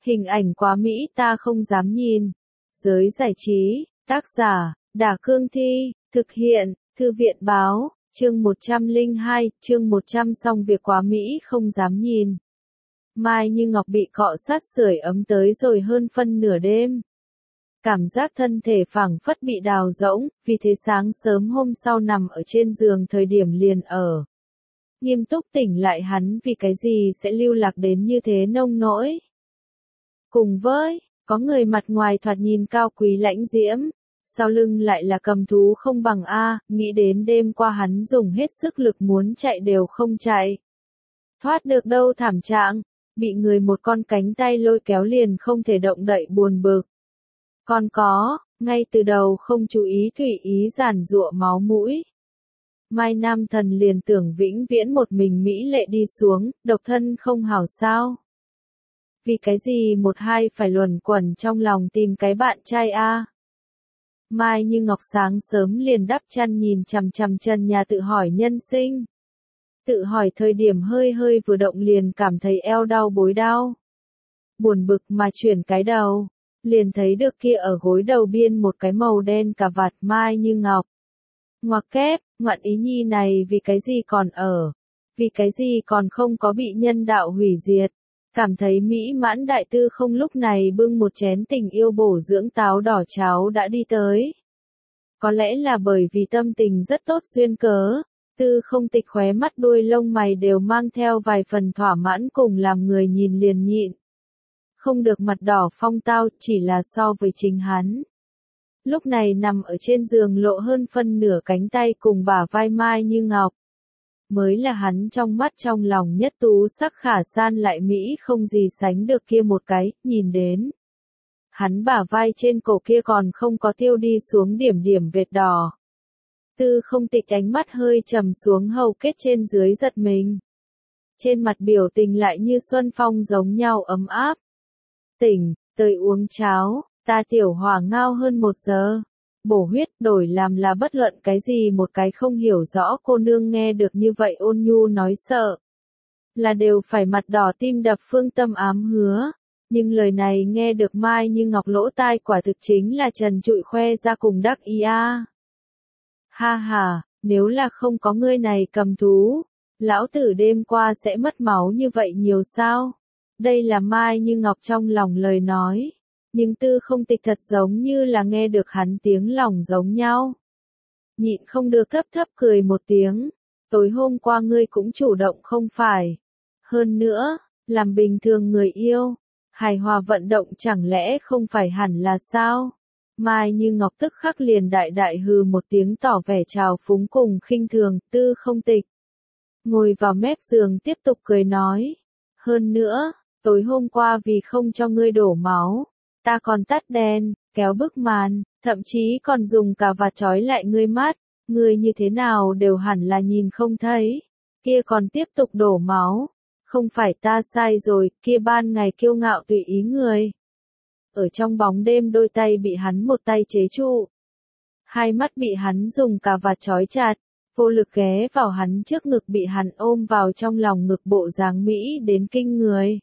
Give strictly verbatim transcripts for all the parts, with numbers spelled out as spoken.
Hình ảnh quá mỹ ta không dám nhìn. Giới giải trí, tác giả, Đả Cương Thi, thực hiện, Thư viện Báo, chương một trăm lẻ hai, chương một trăm xong việc quá mỹ không dám nhìn. Mai Như Ngọc bị cọ sát sưởi ấm tới rồi hơn phân nửa đêm. Cảm giác thân thể phảng phất bị đào rỗng, vì thế sáng sớm hôm sau nằm ở trên giường thời điểm liền ở. Nghiêm túc tỉnh lại hắn vì cái gì sẽ lưu lạc đến như thế nông nỗi. Cùng với, có người mặt ngoài thoạt nhìn cao quý lãnh diễm, sau lưng lại là cầm thú không bằng A, nghĩ đến đêm qua hắn dùng hết sức lực muốn chạy đều không chạy. Thoát được đâu thảm trạng, bị người một con cánh tay lôi kéo liền không thể động đậy buồn bực. Còn có, ngay từ đầu không chú ý thủy ý giản giụa máu mũi. Mai Nam Thần liền tưởng vĩnh viễn một mình mỹ lệ đi xuống, độc thân không hảo sao. Vì cái gì một hai phải luẩn quẩn trong lòng tìm cái bạn trai a? Mai Như Ngọc sáng sớm liền đắp chăn nhìn chằm chằm trần nhà tự hỏi nhân sinh. Tự hỏi thời điểm hơi hơi vừa động liền cảm thấy eo đau bối đau. Buồn bực mà chuyển cái đầu, liền thấy được kia ở gối đầu biên một cái màu đen cà vạt Mai Như Ngọc. Ngoặc kép, ngoạn ý nhi này vì cái gì còn ở, vì cái gì còn không có bị nhân đạo hủy diệt. Cảm thấy mỹ mãn đại tư không lúc này bưng một chén tình yêu bổ dưỡng táo đỏ cháo đã đi tới. Có lẽ là bởi vì tâm tình rất tốt duyên cớ, tư không tịch khóe mắt đuôi lông mày đều mang theo vài phần thỏa mãn cùng làm người nhìn liền nhịn. Không được mặt đỏ phong tao chỉ là so với chính hắn. Lúc này nằm ở trên giường lộ hơn phân nửa cánh tay cùng bả vai Mai Như Ngọc. Mới là hắn trong mắt trong lòng nhất tú sắc khả san lại mỹ không gì sánh được kia một cái, nhìn đến. Hắn bả vai trên cổ kia còn không có tiêu đi xuống điểm điểm vệt đỏ. Tư không tịch ánh mắt hơi trầm xuống hầu kết trên dưới giật mình. Trên mặt biểu tình lại như xuân phong giống nhau ấm áp. Tỉnh, tới uống cháo, ta tiểu hỏa ngao hơn một giờ. Bổ huyết đổi làm là bất luận cái gì một cái không hiểu rõ cô nương nghe được như vậy ôn nhu nói sợ. Là đều phải mặt đỏ tim đập phương tâm ám hứa. Nhưng lời này nghe được Mai Như Ngọc lỗ tai quả thực chính là trần trụi khoe ra cùng đắc ý a. Ha ha, nếu là không có ngươi này cầm thú, lão tử đêm qua sẽ mất máu như vậy nhiều sao? Đây là Mai Như Ngọc trong lòng lời nói. Nhưng tư không tịch thật giống như là nghe được hắn tiếng lòng giống nhau. Nhịn không được thấp thấp cười một tiếng. Tối hôm qua ngươi cũng chủ động không phải. Hơn nữa, làm bình thường người yêu, hài hòa vận động chẳng lẽ không phải hẳn là sao? Mai Như Ngọc tức khắc liền đại đại hừ một tiếng tỏ vẻ trào phúng cùng khinh thường, tư không tịch. Ngồi vào mép giường tiếp tục cười nói. Hơn nữa, tối hôm qua vì không cho ngươi đổ máu. Ta còn tắt đèn, kéo bức màn, thậm chí còn dùng cả vạt trói lại ngươi mắt, ngươi như thế nào đều hẳn là nhìn không thấy, kia còn tiếp tục đổ máu, không phải ta sai rồi, kia ban ngày kiêu ngạo tùy ý người. Ở trong bóng đêm đôi tay bị hắn một tay chế trụ, hai mắt bị hắn dùng cả vạt trói chặt, vô lực ghé vào hắn trước ngực bị hắn ôm vào trong lòng ngực bộ dáng mỹ đến kinh người.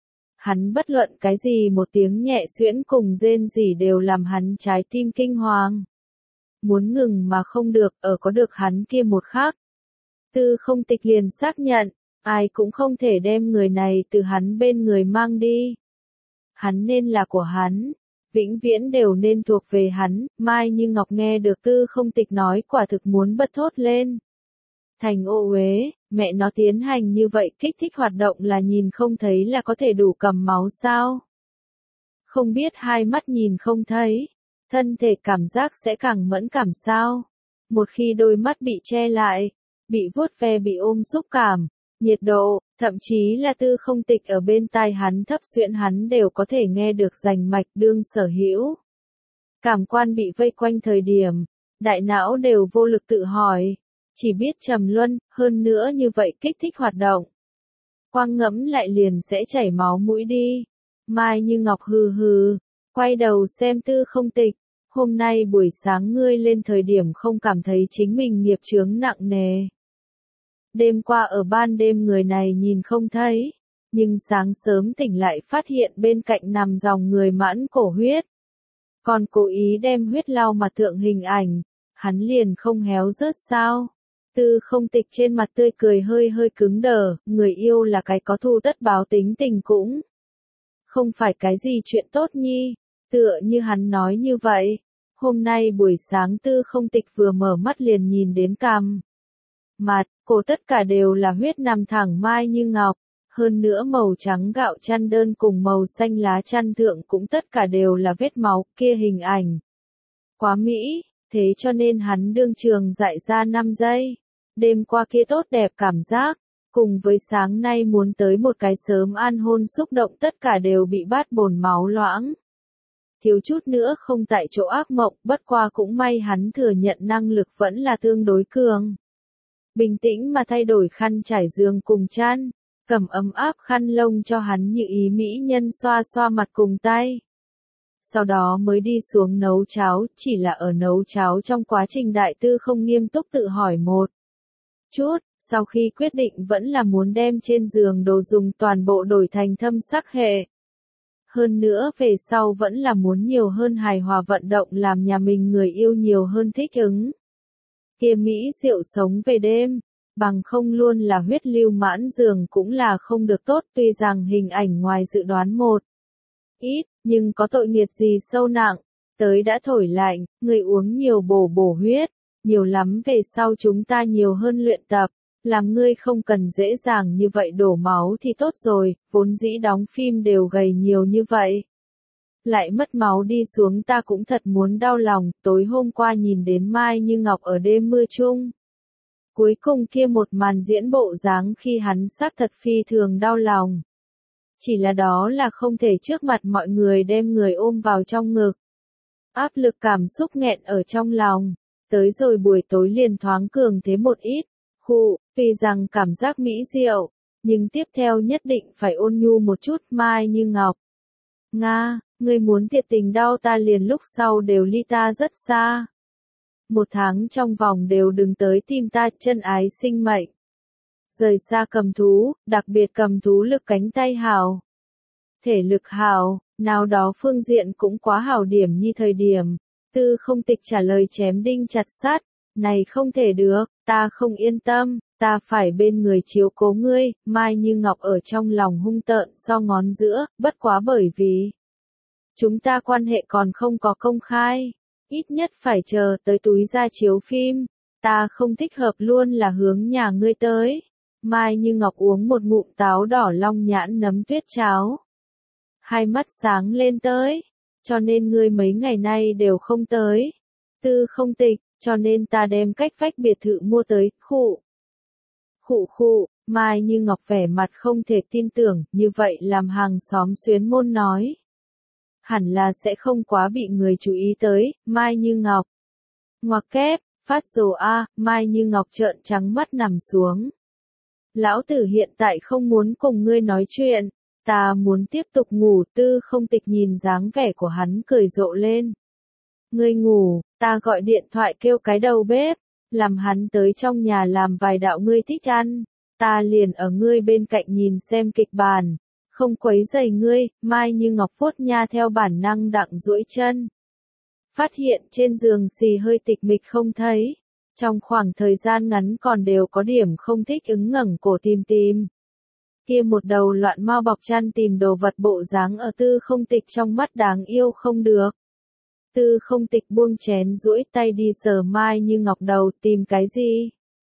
Hắn bất luận cái gì một tiếng nhẹ xuyễn cùng rên rỉ đều làm hắn trái tim kinh hoàng. Muốn ngừng mà không được, ở có được hắn kia một khắc. Tư không tịch liền xác nhận, ai cũng không thể đem người này từ hắn bên người mang đi. Hắn nên là của hắn, vĩnh viễn đều nên thuộc về hắn. Mai Như Ngọc nghe được tư không tịch nói quả thực muốn bật thốt lên. Thành ô uế, mẹ nó tiến hành như vậy kích thích hoạt động là nhìn không thấy là có thể đủ cầm máu sao? Không biết hai mắt nhìn không thấy, thân thể cảm giác sẽ càng mẫn cảm sao? Một khi đôi mắt bị che lại, bị vuốt ve bị ôm xúc cảm, nhiệt độ, thậm chí là tư không tịch ở bên tai hắn thấp xuyễn hắn đều có thể nghe được rành mạch đương sở hữu. Cảm quan bị vây quanh thời điểm, đại não đều vô lực tự hỏi. Chỉ biết trầm luân, hơn nữa như vậy kích thích hoạt động. Quang ngẫm lại liền sẽ chảy máu mũi đi. Mai Như Ngọc hừ hừ, quay đầu xem tư không tịch. Hôm nay buổi sáng ngươi lên thời điểm không cảm thấy chính mình nghiệp chướng nặng nề. Đêm qua ở ban đêm người này nhìn không thấy. nhưng sáng sớm tỉnh lại phát hiện bên cạnh nằm dòng người mãn cổ huyết. Còn cố ý đem huyết lau mặt thượng hình ảnh, hắn liền không héo rớt sao? Tư Không Tịch trên mặt tươi cười hơi hơi cứng đờ, người yêu là cái có thù tất báo tính tình cũng không phải cái gì chuyện tốt nhi, tựa như hắn nói như vậy. Hôm nay buổi sáng Tư Không Tịch vừa mở mắt liền nhìn đến cằm, mặt, cổ tất cả đều là huyết nằm thẳng mai như ngọc, hơn nữa màu trắng gạo chăn đơn cùng màu xanh lá chăn thượng cũng tất cả đều là vết máu, kia hình ảnh quá mỹ, thế cho nên hắn đương trường dại ra năm giây. Đêm qua kia tốt đẹp cảm giác, cùng với sáng nay muốn tới một cái sớm an hôn xúc động tất cả đều bị bát bồn máu loãng. Thiếu chút nữa không tại chỗ ác mộng, bất qua cũng may hắn thừa nhận năng lực vẫn là tương đối cường. Bình tĩnh mà thay đổi khăn trải giường cùng chăn, cầm ấm áp khăn lông cho hắn như ý mỹ nhân xoa xoa mặt cùng tay. Sau đó mới đi xuống nấu cháo, chỉ là ở nấu cháo trong quá trình đại tư không nghiêm túc tự hỏi một chút, sau khi quyết định vẫn là muốn đem trên giường đồ dùng toàn bộ đổi thành thâm sắc hệ. Hơn nữa về sau vẫn là muốn nhiều hơn hài hòa vận động làm nhà mình người yêu nhiều hơn thích ứng. Kia Mỹ rượu sống về đêm, bằng không luôn là huyết lưu mãn giường cũng là không được tốt, tuy rằng hình ảnh ngoài dự đoán một ít, nhưng có tội nghiệt gì sâu nặng, tới đã thổi lạnh, người uống nhiều bổ bổ huyết, nhiều lắm về sau chúng ta nhiều hơn luyện tập, làm ngươi không cần dễ dàng như vậy đổ máu thì tốt rồi, vốn dĩ đóng phim đều gầy nhiều như vậy. Lại mất máu đi xuống ta cũng thật muốn đau lòng, tối hôm qua nhìn đến Mai Như Ngọc ở đêm mưa chung. Cuối cùng kia một màn diễn bộ dáng khi hắn xác thật phi thường đau lòng. Chỉ là đó là không thể trước mặt mọi người đem người ôm vào trong ngực. Áp lực cảm xúc nghẹn ở trong lòng, tới rồi buổi tối liền thoáng cường thế một ít, khụ, vì rằng cảm giác mỹ diệu, nhưng tiếp theo nhất định phải ôn nhu một chút. Mai Như Ngọc. Nga, ngươi muốn thiệt tình đau ta liền lúc sau đều ly ta rất xa. Một tháng trong vòng đều đừng tới tìm ta, chân ái sinh mệnh. Rời xa cầm thú, đặc biệt cầm thú lực cánh tay hào. Thể lực hào, nào đó phương diện cũng quá hào điểm như thời điểm. Tư Không Tịch trả lời chém đinh chặt sắt, này không thể được, ta không yên tâm, ta phải bên người chiếu cố ngươi. Mai Như Ngọc ở trong lòng hung tợn so ngón giữa, bất quá bởi vì chúng ta quan hệ còn không có công khai, ít nhất phải chờ tới túi ra chiếu phim, ta không thích hợp luôn là hướng nhà ngươi tới. Mai Như Ngọc uống một ngụm táo đỏ long nhãn nấm tuyết cháo, hai mắt sáng lên tới, cho nên ngươi mấy ngày nay đều không tới. Tư Không Tịch, cho nên ta đem cách vách biệt thự mua tới, khụ. Khụ khụ, Mai Như Ngọc vẻ mặt không thể tin tưởng, như vậy làm hàng xóm xuyến môn nói. Hẳn là sẽ không quá bị người chú ý tới. Mai Như Ngọc. Ngoặc kép, phát rồ a, Mai Như Ngọc trợn trắng mắt nằm xuống. Lão tử hiện tại không muốn cùng ngươi nói chuyện, ta muốn tiếp tục ngủ. Tư Không Tịch nhìn dáng vẻ của hắn cười rộ lên. Ngươi ngủ, ta gọi điện thoại kêu cái đầu bếp, làm hắn tới trong nhà làm vài đạo ngươi thích ăn, ta liền ở ngươi bên cạnh nhìn xem kịch bản, không quấy rầy ngươi. Mai Như Ngọc vuốt nha theo bản năng đặng duỗi chân. Phát hiện trên giường xì hơi tịch mịch không thấy, trong khoảng thời gian ngắn còn đều có điểm không thích ứng ngẩng cổ tìm tìm. Kia một đầu loạn mau bọc chăn tìm đồ vật bộ dáng ở Tư Không Tịch trong mắt đáng yêu không được. Tư Không Tịch buông chén duỗi tay đi sờ Mai Như Ngọc đầu, tìm cái gì?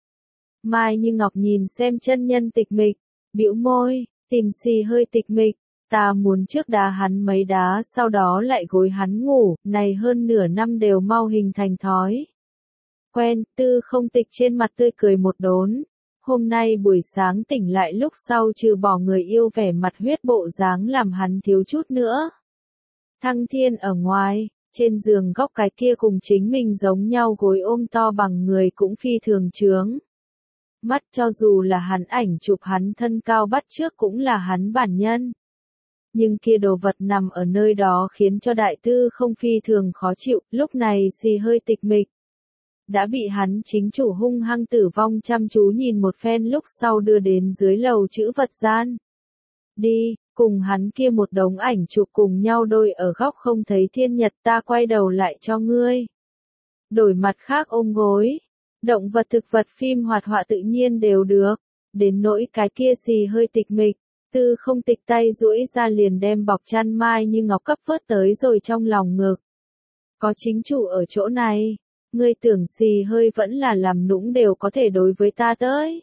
Mai Như Ngọc nhìn xem chân nhân tịch mịch, bĩu môi, tìm xì hơi tịch mịch, ta muốn trước đá hắn mấy đá sau đó lại gối hắn ngủ, này hơn nửa năm đều mau hình thành thói quen. Tư Không Tịch trên mặt tươi cười một đốn. Hôm nay buổi sáng tỉnh lại lúc sau trừ bỏ người yêu vẻ mặt huyết bộ dáng làm hắn thiếu chút nữa thăng thiên ở ngoài, trên giường góc cái kia cùng chính mình giống nhau gối ôm to bằng người cũng phi thường chướng mắt, cho dù là hắn ảnh chụp hắn thân cao bắt trước cũng là hắn bản nhân. Nhưng kia đồ vật nằm ở nơi đó khiến cho đại tư không phi thường khó chịu, lúc này xì hơi tịch mịch. Đã bị hắn chính chủ hung hăng tử vong chăm chú nhìn một phen lúc sau đưa đến dưới lầu chữ vật gian. đi, cùng hắn kia một đống ảnh chụp cùng nhau đôi ở góc không thấy thiên nhật, ta quay đầu lại cho ngươi. Đổi mặt khác ôm gối, động vật thực vật phim hoạt họa tự nhiên đều được, đến nỗi cái kia xì hơi tịch mịch, Tư Không Tịch tay duỗi ra liền đem bọc chăn Mai Như Ngọc cấp vớt tới rồi trong lòng ngực. Có chính chủ ở chỗ này, ngươi tưởng xì hơi vẫn là làm nũng đều có thể đối với ta tới.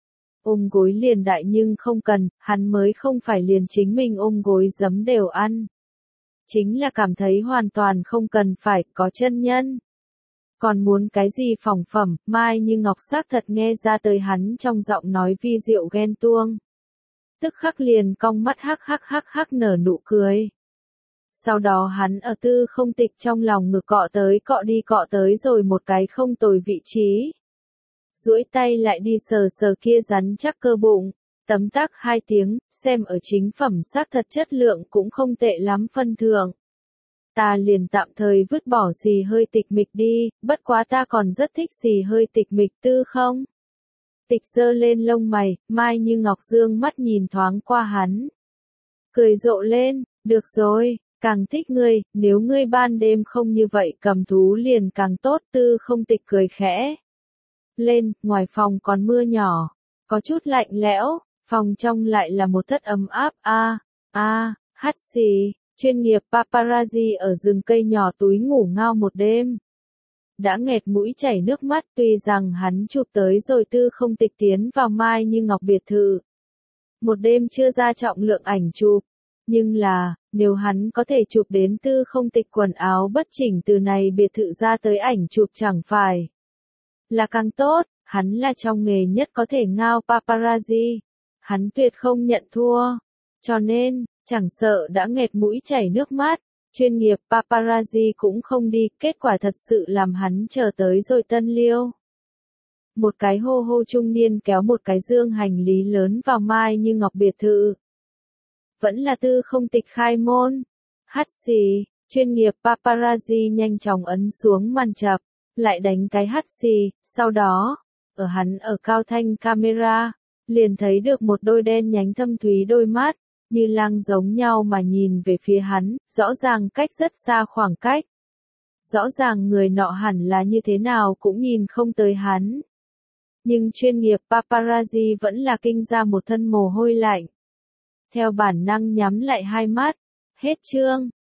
Ôm gối liền đại nhưng không cần, hắn mới không phải liền chính mình ôm gối giấm đều ăn. Chính là cảm thấy hoàn toàn không cần phải có chân nhân. Còn muốn cái gì phỏng phẩm, Mai Như Ngọc xác thật nghe ra tới hắn trong giọng nói vi diệu ghen tuông. Tức khắc liền cong mắt hắc hắc hắc hắc nở nụ cười. Sau đó hắn ở Tư Không Tịch trong lòng ngực cọ tới cọ đi cọ tới rồi một cái không tồi vị trí. Duỗi tay lại đi sờ sờ kia rắn chắc cơ bụng, tấm tắc hai tiếng, xem ở chính phẩm xác thật chất lượng cũng không tệ lắm phân thượng. Ta liền tạm thời vứt bỏ xì hơi tịch mịch đi, bất quá ta còn rất thích xì hơi tịch mịch Tư không? Tịch giơ lên lông mày, Mai Như Ngọc dương mắt nhìn thoáng qua hắn. Cười rộ lên, được rồi, càng thích ngươi, nếu ngươi ban đêm không như vậy cầm thú liền càng tốt. Tư Không Tịch cười khẽ. Lên, ngoài phòng còn mưa nhỏ, có chút lạnh lẽo, phòng trong lại là một thất ấm áp. A, a, hắt xì, chuyên nghiệp paparazzi ở rừng cây nhỏ túi ngủ ngao một đêm. Đã nghẹt mũi chảy nước mắt, tuy rằng hắn chụp tới rồi Tư Không Tịch tiến vào Mai Như Ngọc biệt thự. Một đêm chưa ra trọng lượng ảnh chụp, nhưng là, nếu hắn có thể chụp đến Tư Không Tịch quần áo bất chỉnh từ này biệt thự ra tới ảnh chụp chẳng phải là càng tốt, hắn là trong nghề nhất có thể ngao paparazzi. Hắn tuyệt không nhận thua, cho nên, chẳng sợ đã nghẹt mũi chảy nước mắt, chuyên nghiệp paparazzi cũng không đi, kết quả thật sự làm hắn chờ tới rồi Tân Liêu. Một cái hô hô trung niên kéo một cái dương hành lý lớn vào Mai Như Ngọc biệt thự. Vẫn là Tư Không Tịch khai môn. Hắt xì, chuyên nghiệp paparazzi nhanh chóng ấn xuống màn chập, lại đánh cái hắt xì, sau đó, ở hắn ở cao thanh camera, liền thấy được một đôi đen nhánh thâm thúy đôi mắt, như lang giống nhau mà nhìn về phía hắn, rõ ràng cách rất xa khoảng cách. Rõ ràng người nọ hẳn là như thế nào cũng nhìn không tới hắn. Nhưng chuyên nghiệp paparazzi vẫn là kinh ra một thân mồ hôi lạnh. Theo bản năng nhắm lại hai mắt. Hết chương.